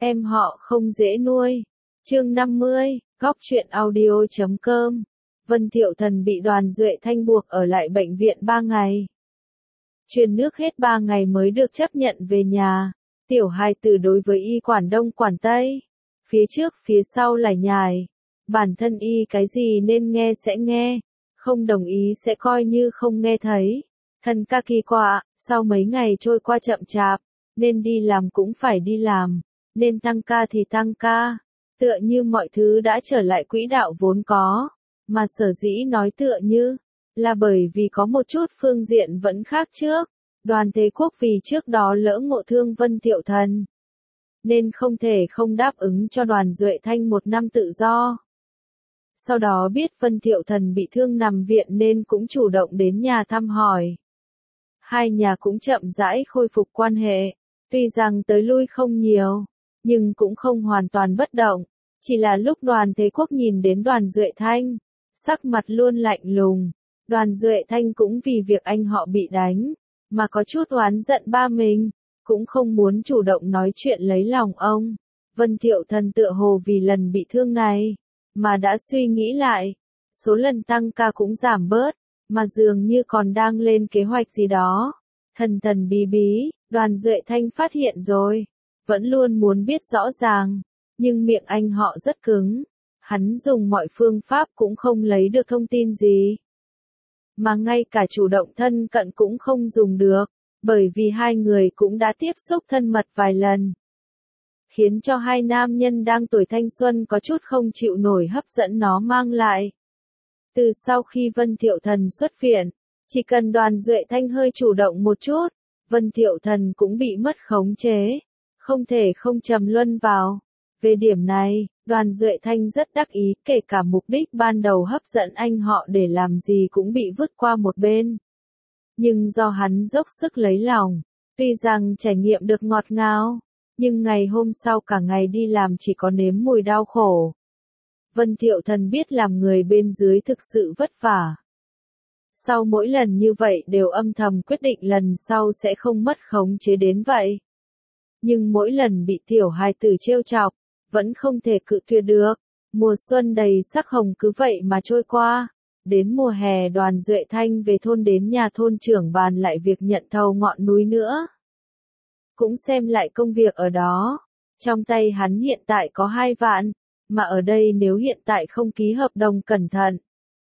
Em họ không dễ nuôi. Chương 50, góc truyện audio.com. Vân Thiệu Thần bị Đoàn Duệ Thanh buộc ở lại bệnh viện 3 ngày. Truyền nước hết 3 ngày mới được chấp nhận về nhà. Tiểu hài tử đối với y quản đông quản tây. Phía trước phía sau lải nhải. Bản thân y cái gì nên nghe sẽ nghe. Không đồng ý sẽ coi như không nghe thấy. Thần ca kỳ quạ, sau mấy ngày trôi qua chậm chạp. Nên đi làm cũng phải đi làm. Nên tăng ca thì tăng ca. Tựa như mọi thứ đã trở lại quỹ đạo vốn có. Mà sở dĩ nói tựa như, là bởi vì có một chút phương diện vẫn khác trước. Đoàn Thế Quốc vì trước đó lỡ ngộ thương Vân Thiệu Thần. Nên không thể không đáp ứng cho Đoàn Duệ Thanh 1 năm tự do. Sau đó biết Vân Thiệu Thần bị thương nằm viện nên cũng chủ động đến nhà thăm hỏi. Hai nhà cũng chậm rãi khôi phục quan hệ. Tuy rằng tới lui không nhiều, nhưng cũng không hoàn toàn bất động. Chỉ là lúc Đoàn Thế Quốc nhìn đến Đoàn Duệ Thanh, sắc mặt luôn lạnh lùng. Đoàn Duệ Thanh cũng vì việc anh họ bị đánh, mà có chút oán giận ba mình, cũng không muốn chủ động nói chuyện lấy lòng ông. Vân Thiệu Thần tựa hồ vì lần bị thương này, mà đã suy nghĩ lại. Số lần tăng ca cũng giảm bớt, mà dường như còn đang lên kế hoạch gì đó. Thần thần bí bí, Đoàn Duệ Thanh phát hiện rồi. Vẫn luôn muốn biết rõ ràng, nhưng miệng anh họ rất cứng. Hắn dùng mọi phương pháp cũng không lấy được thông tin gì. Mà ngay cả chủ động thân cận cũng không dùng được, bởi vì hai người cũng đã tiếp xúc thân mật vài lần. Khiến cho hai nam nhân đang tuổi thanh xuân có chút không chịu nổi hấp dẫn nó mang lại. Từ sau khi Vân Thiệu Thần xuất viện, chỉ cần Đoàn Duệ Thanh hơi chủ động một chút, Vân Thiệu Thần cũng bị mất khống chế, không thể không trầm luân vào. Về điểm này, Đoàn Duệ Thanh rất đắc ý, kể cả mục đích ban đầu hấp dẫn anh họ để làm gì cũng bị vứt qua một bên. Nhưng do hắn dốc sức lấy lòng, tuy rằng trải nghiệm được ngọt ngào, nhưng ngày hôm sau cả ngày đi làm chỉ có nếm mùi đau khổ. Vân Thiệu Thần biết làm người bên dưới thực sự vất vả. Sau mỗi lần như vậy đều âm thầm quyết định lần sau sẽ không mất khống chế đến vậy. Nhưng mỗi lần bị tiểu hài tử trêu chọc, vẫn không thể cự tuyệt được. Mùa xuân đầy sắc hồng cứ vậy mà trôi qua. Đến mùa hè Đoàn Duệ Thanh về thôn đến nhà thôn trưởng bàn lại việc nhận thầu ngọn núi nữa. Cũng xem lại công việc ở đó. Trong tay hắn hiện tại có 2 vạn, mà ở đây nếu hiện tại không ký hợp đồng cẩn thận,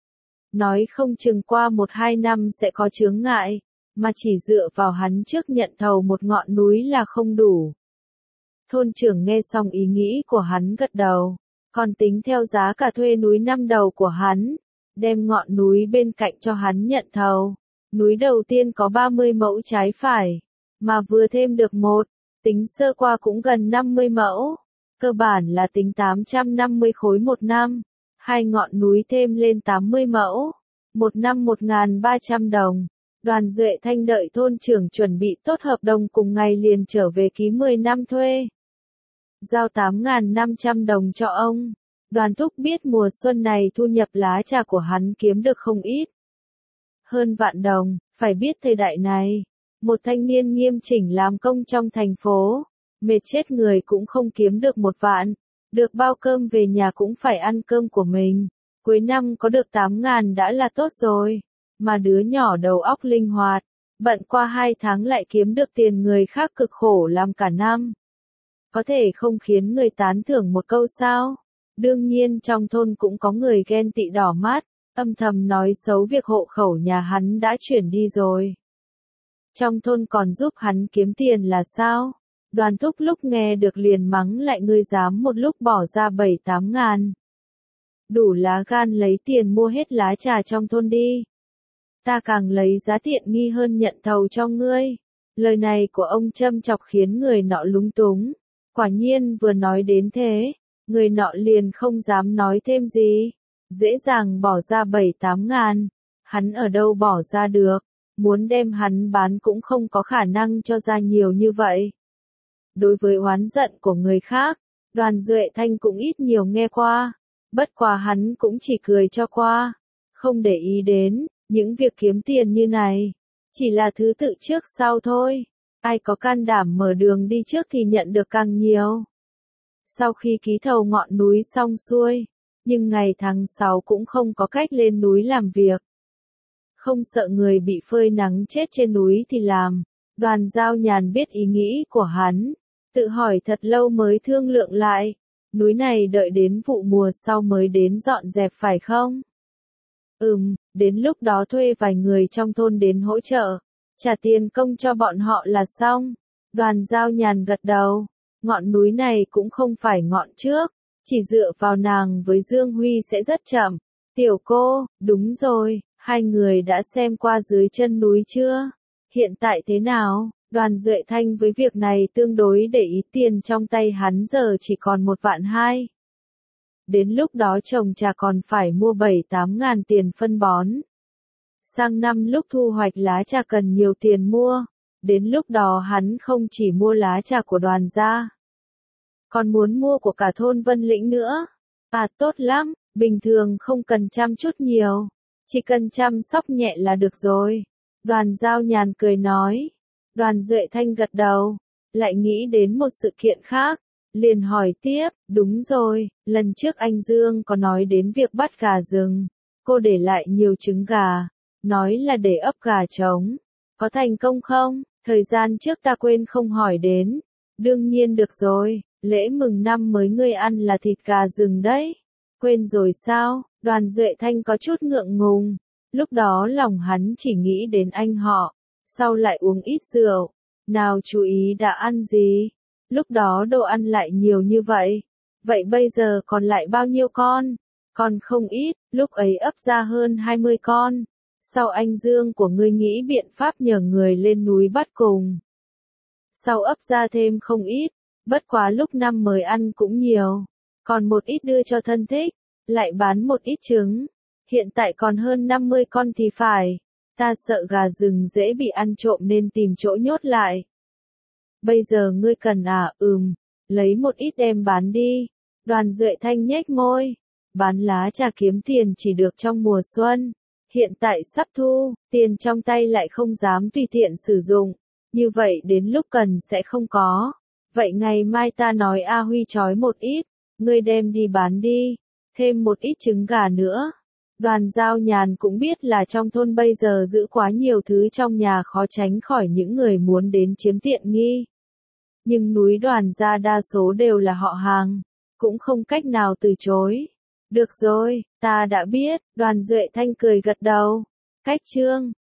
nói không chừng qua 1-2 năm sẽ có chướng ngại, mà chỉ dựa vào hắn trước nhận thầu một ngọn núi là không đủ. Thôn trưởng nghe xong ý nghĩ của hắn gật đầu, còn tính theo giá cả thuê núi năm đầu của hắn, đem ngọn núi bên cạnh cho hắn nhận thầu. Núi đầu tiên có 30 mẫu trái phải, mà vừa thêm được một, tính sơ qua cũng gần 50 mẫu, cơ bản là tính 850 khối một năm, 2 ngọn núi thêm lên 80 mẫu, một năm 1.300 đồng. Đoàn Duệ Thanh đợi thôn trưởng chuẩn bị tốt hợp đồng cùng ngày liền trở về ký 10 năm thuê. Giao 8.500 đồng cho ông. Đoàn Thúc biết mùa xuân này thu nhập lá trà của hắn kiếm được không ít. Hơn vạn đồng, phải biết thời đại này, một thanh niên nghiêm chỉnh làm công trong thành phố, mệt chết người cũng không kiếm được 1 vạn, được bao cơm về nhà cũng phải ăn cơm của mình. Cuối năm có được 8.000 đã là tốt rồi, mà đứa nhỏ đầu óc linh hoạt, bận qua 2 tháng lại kiếm được tiền người khác cực khổ làm cả năm. Có thể không khiến người tán thưởng một câu sao? Đương nhiên trong thôn cũng có người ghen tị đỏ mắt, âm thầm nói xấu việc hộ khẩu nhà hắn đã chuyển đi rồi. Trong thôn còn giúp hắn kiếm tiền là sao? Đoàn Thúc lúc nghe được liền mắng lại, ngươi dám một lúc bỏ ra 7-8 ngàn. Đủ lá gan lấy tiền mua hết lá trà trong thôn đi. Ta càng lấy giá tiện nghi hơn nhận thầu cho ngươi. Lời này của ông châm chọc khiến người nọ lúng túng. Quả nhiên vừa nói đến thế, người nọ liền không dám nói thêm gì. Dễ dàng bỏ ra 7-8 ngàn. Hắn ở đâu bỏ ra được, muốn đem hắn bán cũng không có khả năng cho ra nhiều như vậy. Đối với oán giận của người khác, Đoàn Duệ Thanh cũng ít nhiều nghe qua. Bất quá hắn cũng chỉ cười cho qua, không để ý đến. Những việc kiếm tiền như này, chỉ là thứ tự trước sau thôi. Ai có can đảm mở đường đi trước thì nhận được càng nhiều. Sau khi ký thầu ngọn núi xong xuôi, nhưng ngày tháng 6 cũng không có cách lên núi làm việc. Không sợ người bị phơi nắng chết trên núi thì làm. Đoàn Giao Nhàn biết ý nghĩ của hắn, tự hỏi thật lâu mới thương lượng lại, núi này đợi đến vụ mùa sau mới đến dọn dẹp phải không? Đến lúc đó thuê vài người trong thôn đến hỗ trợ, trả tiền công cho bọn họ là xong. Đoàn Giao Nhàn gật đầu, ngọn núi này cũng không phải ngọn trước, chỉ dựa vào nàng với Dương Huy sẽ rất chậm. Tiểu cô, đúng rồi, hai người đã xem qua dưới chân núi chưa? Hiện tại thế nào? Đoàn Duệ Thanh với việc này tương đối để ý, tiền trong tay hắn giờ chỉ còn 1,2 vạn. Đến lúc đó trồng trà còn phải mua 7-8 ngàn tiền phân bón. Sang năm lúc thu hoạch lá trà cần nhiều tiền mua, đến lúc đó hắn không chỉ mua lá trà của Đoàn gia, còn muốn mua của cả thôn Vân Lĩnh nữa. À tốt lắm, bình thường không cần chăm chút nhiều, chỉ cần chăm sóc nhẹ là được rồi. Đoàn Giao Nhàn cười nói. Đoàn Duệ Thanh gật đầu, lại nghĩ đến một sự kiện khác, liền hỏi tiếp, đúng rồi, lần trước anh Dương có nói đến việc bắt gà rừng, cô để lại nhiều trứng gà, nói là để ấp gà trống, có thành công không? Thời gian trước ta quên không hỏi đến. Đương nhiên được rồi, lễ mừng năm mới ngươi ăn là thịt gà rừng đấy. Quên rồi sao? Đoàn Duệ Thanh có chút ngượng ngùng, lúc đó lòng hắn chỉ nghĩ đến anh họ, sau lại uống ít rượu, nào chú ý đã ăn gì, lúc đó đồ ăn lại nhiều như vậy. Vậy bây giờ còn lại bao nhiêu con? Còn không ít, lúc ấy ấp ra hơn 20 con. Sau anh Dương của ngươi nghĩ biện pháp nhờ người lên núi bắt cùng. Sau ấp ra thêm không ít, bất quá lúc năm mới ăn cũng nhiều, còn một ít đưa cho thân thích, lại bán một ít trứng. Hiện tại còn hơn 50 con thì phải. Ta sợ gà rừng dễ bị ăn trộm nên tìm chỗ nhốt lại. Bây giờ ngươi cần à? Lấy một ít đem bán đi. Đoàn Duệ Thanh nhếch môi. Bán lá trà kiếm tiền chỉ được trong mùa xuân. Hiện tại sắp thu, tiền trong tay lại không dám tùy tiện sử dụng. Như vậy đến lúc cần sẽ không có. Vậy ngày mai ta nói A Huy trói một ít, ngươi đem đi bán đi. Thêm một ít trứng gà nữa. Đoàn Giao Nhàn cũng biết là trong thôn bây giờ giữ quá nhiều thứ trong nhà khó tránh khỏi những người muốn đến chiếm tiện nghi. Nhưng núi Đoàn gia đa số đều là họ hàng, cũng không cách nào từ chối. Được rồi, ta đã biết, Đoàn Duệ Thanh cười gật đầu. Cách chương